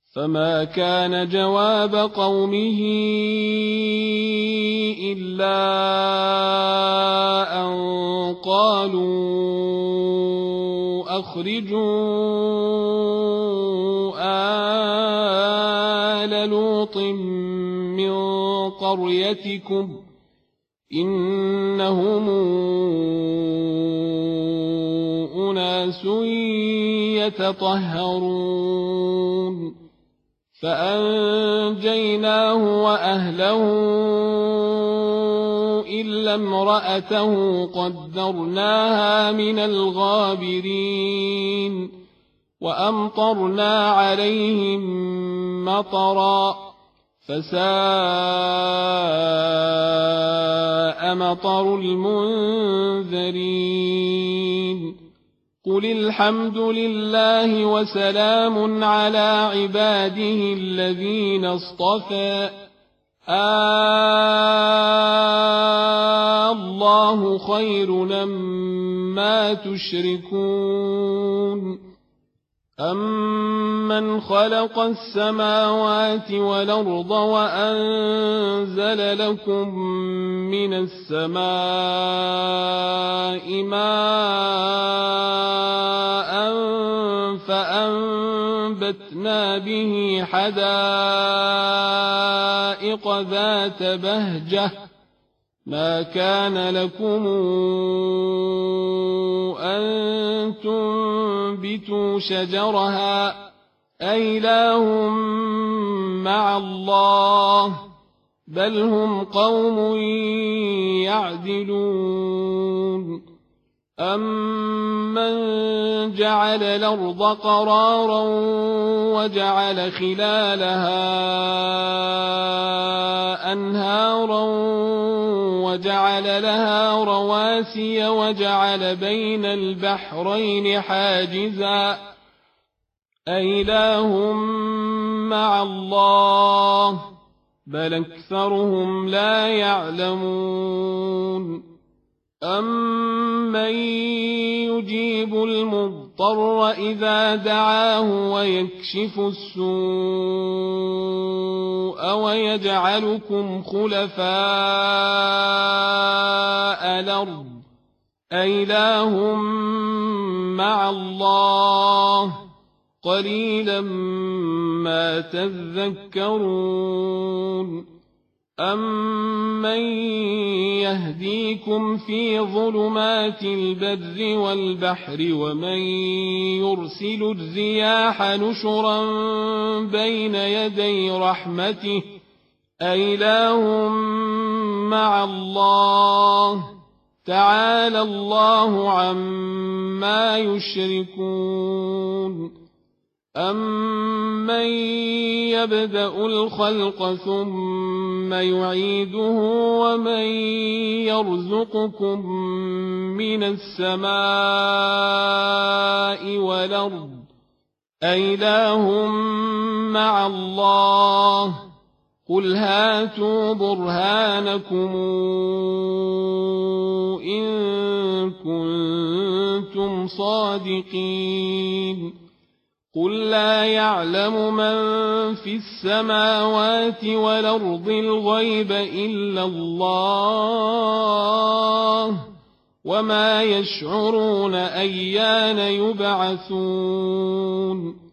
فما كان جواب قومه إلا أن قالوا أخرجوا آل لوط من قريتكم إنهم أناس يتطهرون فأنجيناه وأهله إلا امرأته قدرناها من الغابرين وأمطرنا عليهم مطرا فساء مطر المنذرين قل الحمد لله وسلام على عباده الذين اصطفى الله خير مما تشركون أمن خلق السماوات والأرض وأنزل لكم من السماء ماء فأنبتنا به حدائق ذات بهجة ما كان لكم أن تنبتوا شجرها أإله مع الله بل هم قوم يعدلون أمن جعل الأرض قرارا وجعل خلالها أنهارا وجعل لها رواسي وجعل بين البحرين حاجزا أإله مع الله بل أكثرهم لا يعلمون أمن يجيب المضطر إذا دعاه ويكشف السوء ويجعلكم خلفاء الأرض أإله مع الله قليلا ما تذكرون أمن يهديكم في ظلمات البر والبحر ومن يرسل الرياح نشرا بين يدي رحمته أإله مع الله تعالى الله عما يشركون أمن يبدأ الخلق ثم يعيده ومن يرزقكم من السماء والأرض أإله مع الله قل هاتوا برهانكم إن كنتم صادقين قل لا يعلم من في السماوات والأرض الغيب إلا الله وما يشعرون أيان يبعثون